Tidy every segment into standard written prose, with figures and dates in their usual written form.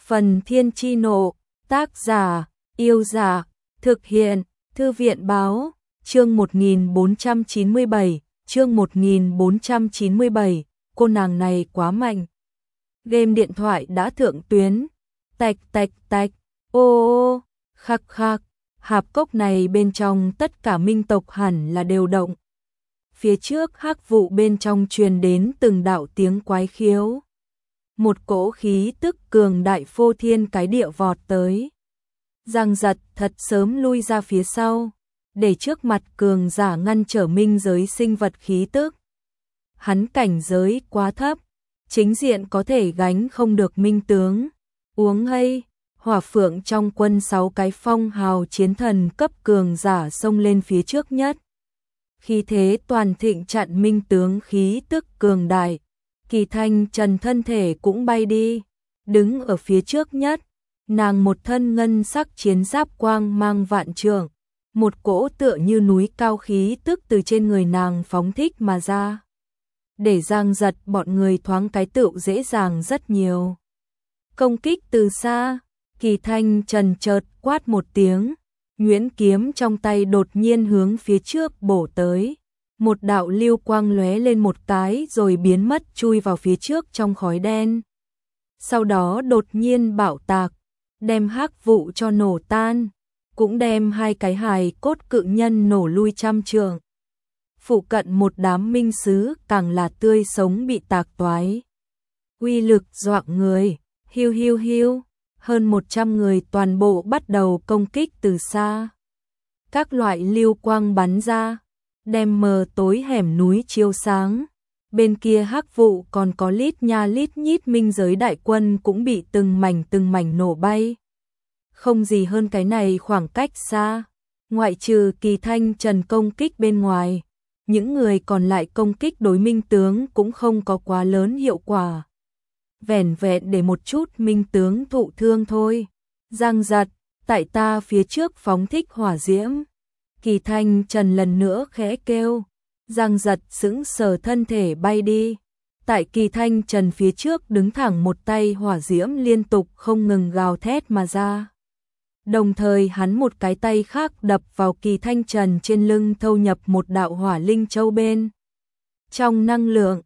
Phần Thiên Chi Nộ, tác giả, Yêu Dạ, thực hiện, Thư viện Báo, chương 1497, chương 1497, cô nàng này quá mạnh. Game điện thoại đã thượng tuyến, tạch tạch tạch, ô ô, khắc khắc, hạp cốc này bên trong tất cả minh tộc hẳn là đều động. Phía trước hắc vụ bên trong truyền đến từng đạo tiếng quái khiếu. Một cỗ khí tức cường đại phô thiên cái địa vọt tới. Giang Giật thật sớm lui ra phía sau, để trước mặt cường giả ngăn trở minh giới sinh vật khí tức. Hắn cảnh giới quá thấp, chính diện có thể gánh không được minh tướng. Uống hay, Hỏa Phượng trong quân 6 cái phong hào chiến thần cấp cường giả xông lên phía trước nhất. Khí thế toàn thịnh chặn minh tướng khí tức cường đại. Kỳ Thanh Trần thân thể cũng bay đi, đứng ở phía trước nhất, nàng một thân ngân sắc chiến giáp quang mang vạn trượng, một cỗ tựa như núi cao khí tức từ trên người nàng phóng thích mà ra. Để Giang Giật bọn người thoáng cái tựu dễ dàng rất nhiều. Công kích từ xa, Kỳ Thanh Trần chợt quát một tiếng, nhuyễn kiếm trong tay đột nhiên hướng phía trước bổ tới. Một đạo lưu quang lóe lên một cái rồi biến mất chui vào phía trước trong khói đen. Sau đó đột nhiên bạo tạc, đem hắc vụ cho nổ tan, cũng đem hai cái hài cốt cự nhân nổ lui trăm trượng. Phụ cận một đám minh sứ càng là tươi sống bị tạc toái. Uy lực dọa người, hiu hiu hiu, hơn 100 người toàn bộ bắt đầu công kích từ xa. Các loại lưu quang bắn ra, đem mờ tối hẻm núi chiếu sáng. Bên kia hắc vụ còn có lít nha lít nhít minh giới đại quân cũng bị từng mảnh nổ bay. Không gì hơn cái này khoảng cách xa, ngoại trừ Kỳ Thanh Trần công kích bên ngoài, những người còn lại công kích đối minh tướng cũng không có quá lớn hiệu quả. Vẻn vẹn để một chút minh tướng thụ thương thôi. Giang Giật, tại ta phía trước phóng thích hỏa diễm. Kỳ Thanh Trần lần nữa khẽ kêu, Giang Giật sững sờ thân thể bay đi. Tại Kỳ Thanh Trần phía trước đứng thẳng một tay hỏa diễm liên tục không ngừng gào thét mà ra. Đồng thời hắn một cái tay khác đập vào Kỳ Thanh Trần trên lưng thâu nhập một đạo hỏa linh châu bên. Trong năng lượng,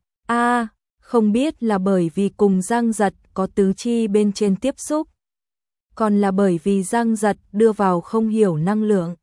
không biết là bởi vì cùng Giang Giật có tứ chi bên trên tiếp xúc, còn là bởi vì Giang Giật đưa vào không hiểu năng lượng.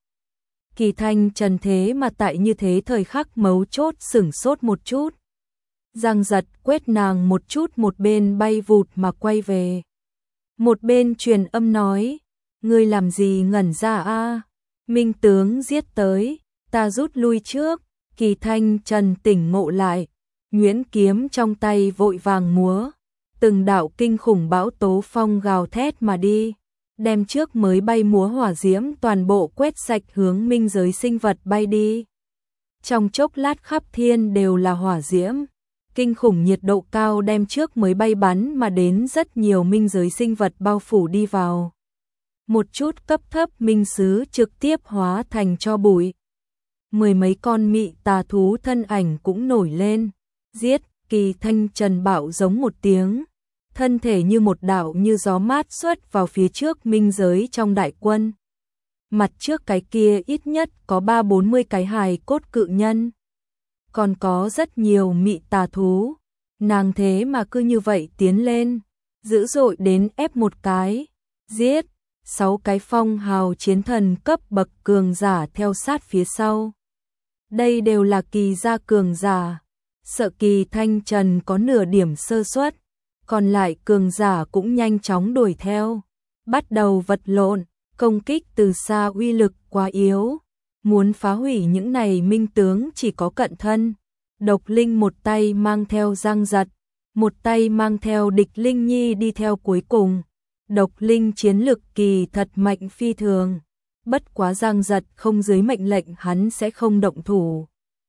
Kỳ Thanh Trần thế mà tại như thế thời khắc mấu chốt sửng sốt một chút. Giang Giật quét nàng một chút, một bên bay vụt mà quay về. Một bên truyền âm nói, ngươi làm gì ngẩn ra a? Minh tướng giết tới, ta rút lui trước. Kỳ Thanh Trần tỉnh ngộ lại, nhuyễn kiếm trong tay vội vàng múa, từng đạo kinh khủng bão tố phong gào thét mà đi, đem trước mới bay múa hỏa diễm toàn bộ quét sạch hướng minh giới sinh vật bay đi. Trong chốc lát khắp thiên đều là hỏa diễm, kinh khủng nhiệt độ cao đem trước mới bay bắn mà đến rất nhiều minh giới sinh vật bao phủ đi vào. Một chút cấp thấp minh sứ trực tiếp hóa thành tro bụi. Mười mấy con mị tà thú thân ảnh cũng nổi lên, giết. Kỳ Thanh Trần bạo giống một tiếng, thân thể như một đạo như gió mát xuất vào phía trước minh giới trong đại quân. Mặt trước cái kia ít nhất có 30-40 cái hài cốt cự nhân, còn có rất nhiều mị tà thú. Nàng thế mà cứ như vậy tiến lên, dữ dội đến ép một cái, giết. 6 cái phong hào chiến thần cấp bậc cường giả theo sát phía sau. Đây đều là kỳ gia cường giả, sợ Kỳ Thanh Trần có nửa điểm sơ suất, còn lại cường giả cũng nhanh chóng đuổi theo, bắt đầu vật lộn. Công kích từ xa uy lực quá yếu, muốn phá hủy những này minh tướng chỉ có cận thân. Độc Linh một tay mang theo Giang Giật, một tay mang theo Địch Linh Nhi đi theo cuối cùng. Độc Linh chiến lực kỳ thật mạnh phi thường, bất quá Giang Giật không dưới mệnh lệnh hắn sẽ không động thủ.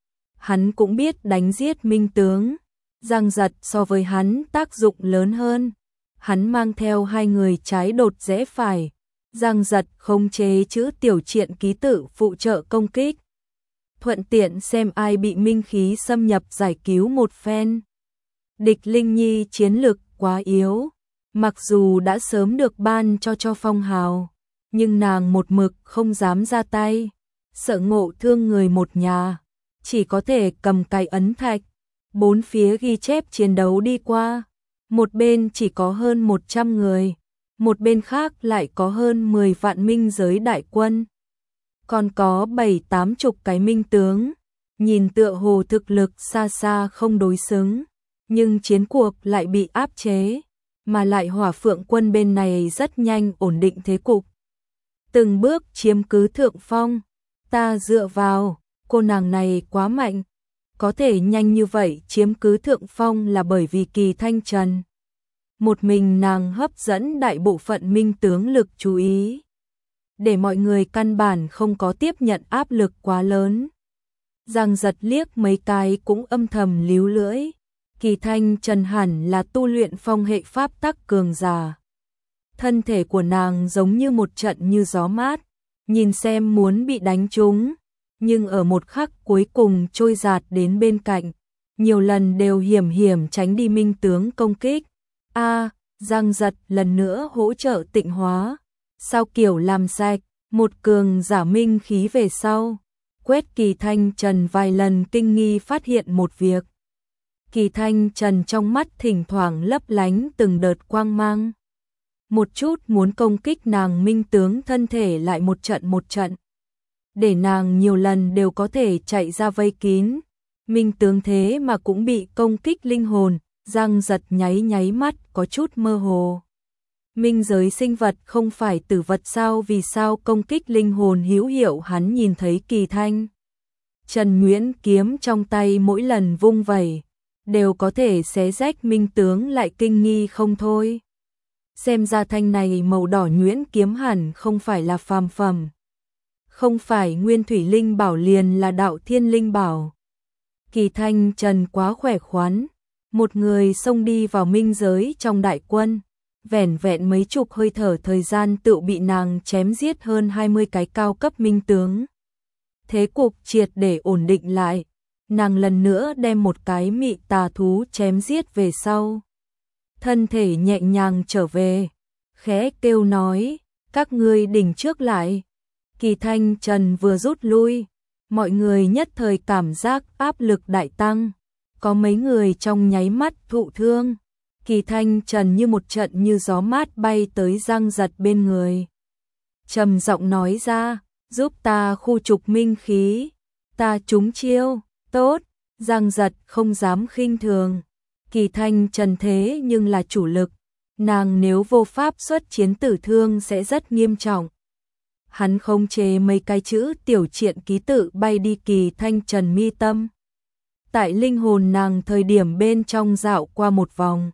Hắn cũng biết đánh giết minh tướng, Giang Giật so với hắn tác dụng lớn hơn. Hắn mang theo hai người trái đột rẽ phải, Giang Giật khống chế chữ tiểu triện ký tự phụ trợ công kích, thuận tiện xem ai bị minh khí xâm nhập giải cứu một phen. Địch Linh Nhi chiến lực quá yếu, Mặc dù đã sớm được ban cho phong hào, nhưng nàng một mực không dám ra tay, sợ ngộ thương người một nhà, chỉ có thể cầm cái ấn thạch, bốn phía ghi chép chiến đấu đi qua, một bên chỉ có hơn 100 người, một bên khác lại có hơn 10 vạn minh giới đại quân, còn có 7-80 cái minh tướng, nhìn tựa hồ thực lực xa xa không đối xứng, nhưng chiến cuộc lại bị áp chế, mà lại Hỏa Phượng quân bên này rất nhanh ổn định thế cục. Từng bước chiếm cứ thượng phong, ta dựa vào, cô nàng này quá mạnh, có thể nhanh như vậy chiếm cứ thượng phong là bởi vì Kỳ Thanh Trần. Một mình nàng hấp dẫn đại bộ phận minh tướng lực chú ý, để mọi người căn bản không có tiếp nhận áp lực quá lớn. Giang Giật liếc mấy cái cũng âm thầm líu lưỡi, Kỳ Thanh Trần hẳn là tu luyện phong hệ pháp tắc cường giả. Thân thể của nàng giống như một trận như gió mát, nhìn xem muốn bị đánh trúng, nhưng ở một khắc cuối cùng trôi giạt đến bên cạnh, nhiều lần đều hiểm hiểm tránh đi minh tướng công kích. Giang Giật lần nữa hỗ trợ tịnh hóa, sao kiểu làm sạch, một cường giả minh khí về sau, quét Kỳ Thanh Trần vài lần kinh nghi phát hiện một việc. Kỳ Thanh Trần trong mắt thỉnh thoảng lấp lánh từng đợt quang mang. Một chút muốn công kích nàng minh tướng thân thể lại một trận. Để nàng nhiều lần đều có thể chạy ra vây kín. Minh tướng thế mà cũng bị công kích linh hồn, Giang Giật nháy mắt có chút mơ hồ. Minh giới sinh vật không phải tử vật sao, vì sao công kích linh hồn hữu hiệu? Hắn nhìn thấy Kỳ Thanh Trần Nguyễn kiếm trong tay mỗi lần vung vẩy đều có thể xé rách minh tướng, lại kinh nghi không thôi. Xem ra thanh này màu đỏ nhuyễn kiếm hẳn không phải là phàm phẩm, không phải nguyên thủy linh bảo liền là đạo thiên linh bảo. Kỳ Thanh Trần quá khỏe khoắn, một người xông đi vào minh giới trong đại quân, vẻn vẹn mấy chục hơi thở thời gian tự bị nàng chém giết hơn 20 cái cao cấp minh tướng. Thế cục triệt để ổn định lại, nàng lần nữa đem một cái mị tà thú chém giết về sau. Thân thể nhẹ nhàng trở về, khẽ kêu nói, các ngươi đỉnh trước lại. Kỳ Thanh Trần vừa rút lui, mọi người nhất thời cảm giác áp lực đại tăng, có mấy người trong nháy mắt thụ thương. Kỳ Thanh Trần như một trận như gió mát bay tới Giang Giật bên người, trầm giọng nói ra, giúp ta khu trục minh khí, ta trúng chiêu. Tốt. Giang Giật không dám khinh thường, Kỳ Thanh Trần thế nhưng là chủ lực, nàng nếu vô pháp xuất chiến tử thương sẽ rất nghiêm trọng. Hắn khống chế mấy cái chữ tiểu triện ký tự bay đi Kỳ Thanh Trần mi tâm. Tại linh hồn nàng thời điểm bên trong dạo qua một vòng,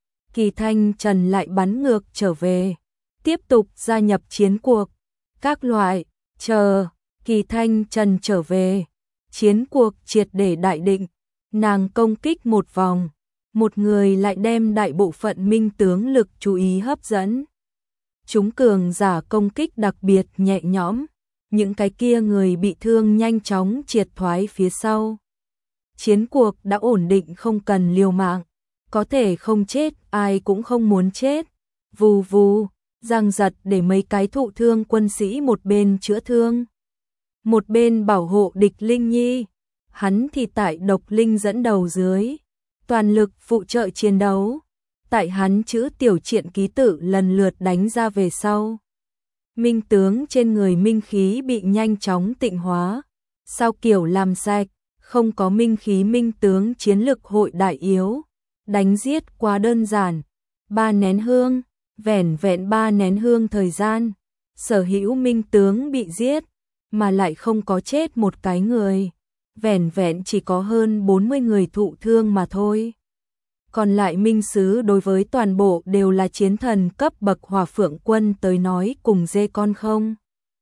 Kỳ Thanh Trần lại bắn ngược trở về, tiếp tục gia nhập chiến cuộc. Các loại, chờ, Kỳ Thanh Trần trở về, chiến cuộc triệt để đại định, nàng công kích một vòng, một người lại đem đại bộ phận minh tướng lực chú ý hấp dẫn. Chúng cường giả công kích đặc biệt nhẹ nhõm, những cái kia người bị thương nhanh chóng triệt thoái phía sau. Chiến cuộc đã ổn định, không cần liều mạng, có thể không chết, ai cũng không muốn chết. Vù vù, Giang Giật để mấy cái thụ thương quân sĩ một bên chữa thương, một bên bảo hộ địch Linh Nhi. Hắn thì tại độc linh dẫn đầu dưới, toàn lực phụ trợ chiến đấu. Tại hắn chữ tiểu triện ký tự lần lượt đánh ra về sau, minh tướng trên người minh khí bị nhanh chóng tịnh hóa, sao kiểu làm sạch, không có minh khí minh tướng chiến lực hội đại yếu, đánh giết quá đơn giản. 3 nén hương, vẻn vẹn 3 nén hương thời gian, sở hữu minh tướng bị giết, mà lại không có chết một cái người, vẻn vẹn chỉ có hơn 40 người thụ thương mà thôi. Còn lại minh sứ đối với toàn bộ đều là chiến thần cấp bậc Hỏa Phượng quân tới nói cùng dê con không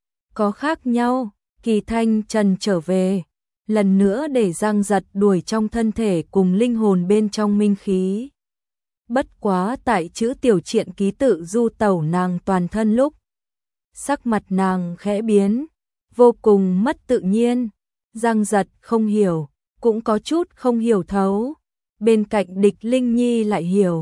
có khác nhau. Kỳ Thanh Trần trở về, lần nữa để Giang Giật đuổi trong thân thể cùng linh hồn bên trong minh khí. Bất quá tại chữ tiểu triện ký tự du tẩu nàng toàn thân lúc, sắc mặt nàng khẽ biến, vô cùng mất tự nhiên. Giang Giật không hiểu, cũng có chút không hiểu thấu. Bên cạnh địch Linh Nhi lại hiểu,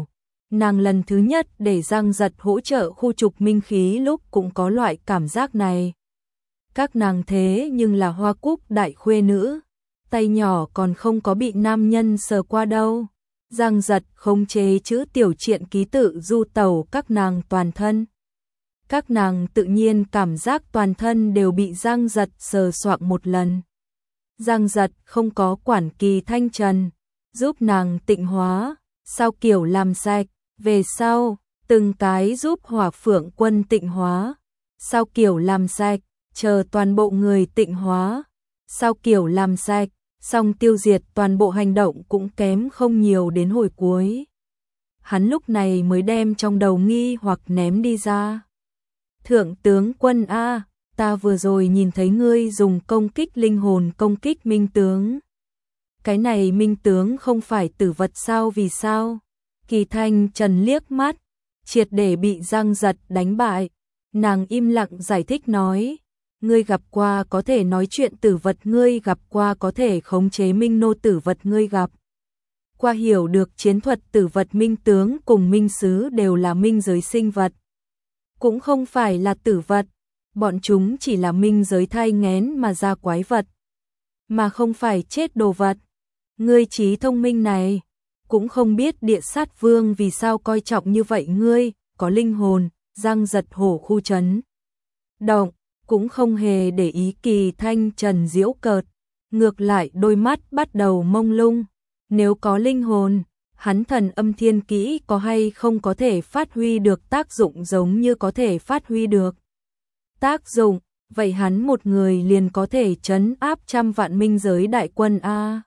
Nàng lần thứ nhất để Giang Giật hỗ trợ khu trục minh khí lúc cũng có loại cảm giác này. Các nàng thế nhưng là Hoa Cúc đại khuê nữ, tay nhỏ còn không có bị nam nhân sờ qua đâu. Giang Giật khống chế chữ tiểu truyện ký tự du tẩu các nàng toàn thân. Các nàng tự nhiên cảm giác toàn thân đều bị Giang Giật sờ soạng một lần. Giang Giật không có quản Kỳ Thanh Trần, giúp nàng tịnh hóa, sau kiểu làm sạch, về sau, từng cái giúp Hỏa Phượng Quân tịnh hóa, sau kiểu làm sạch, chờ toàn bộ người tịnh hóa, sau kiểu làm sạch, xong tiêu diệt toàn bộ hành động cũng kém không nhiều đến hồi cuối. Hắn lúc này mới đem trong đầu nghi hoặc ném đi ra. Thượng tướng quân A, ta vừa rồi nhìn thấy ngươi dùng công kích linh hồn công kích minh tướng. Cái này minh tướng không phải tử vật sao, vì sao? Kỳ Thanh Trần liếc mắt, triệt để bị Giang Giật đánh bại. Nàng im lặng giải thích nói, ngươi gặp qua có thể nói chuyện tử vật, ngươi gặp qua có thể khống chế minh nô tử vật, ngươi gặp qua hiểu được chiến thuật tử vật, minh tướng cùng minh sứ đều là minh giới sinh vật. Cũng không phải là tử vật, bọn chúng chỉ là minh giới thai nghén mà ra quái vật, mà không phải chết đồ vật. Ngươi trí thông minh này, cũng không biết Địa Sát Vương vì sao coi trọng như vậy ngươi, có linh hồn. Giang Giật hổ khu chấn động, cũng không hề để ý Kỳ Thanh Trần giễu cợt, ngược lại đôi mắt bắt đầu mông lung. Nếu có linh hồn, hắn thần âm thiên kỹ có hay không có thể phát huy được tác dụng giống như có thể phát huy được tác dụng, vậy hắn một người liền có thể trấn áp trăm vạn minh giới đại quân A.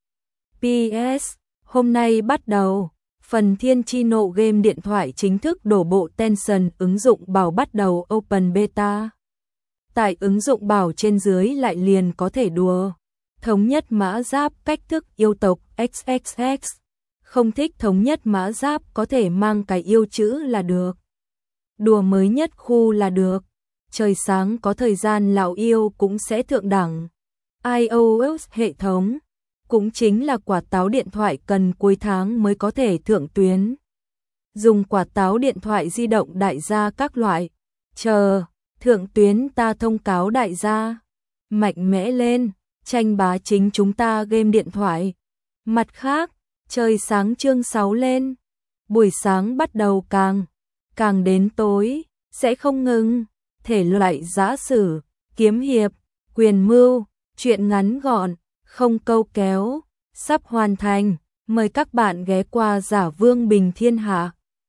PS, hôm nay bắt đầu, phần Thiên Chi Nộ game điện thoại chính thức đổ bộ Tencent ứng dụng bảo bắt đầu Open Beta. Tại ứng dụng bảo trên dưới lại liền có thể đùa. Thống nhất mã giáp cách thức yêu tộc XXX. Không thích thống nhất mã giáp có thể mang cái yêu chữ là được. Đùa mới nhất khu là được. Trời sáng có thời gian lão yêu cũng sẽ thượng đẳng. iOS hệ thống cũng chính là quả táo điện thoại cần cuối tháng mới có thể thượng tuyến. Dùng quả táo điện thoại di động đại gia các loại. Chờ, thượng tuyến ta thông cáo đại gia. Mạnh mẽ lên, tranh bá chính chúng ta game điện thoại. Mặt khác, trời sáng chương 6 lên. Buổi sáng bắt đầu càng đến tối, sẽ không ngừng. Thể loại giã sử, kiếm hiệp, quyền mưu, truyện ngắn gọn, không câu kéo, sắp hoàn thành. Mời các bạn ghé qua Giả Vương Bình Thiên Hạ.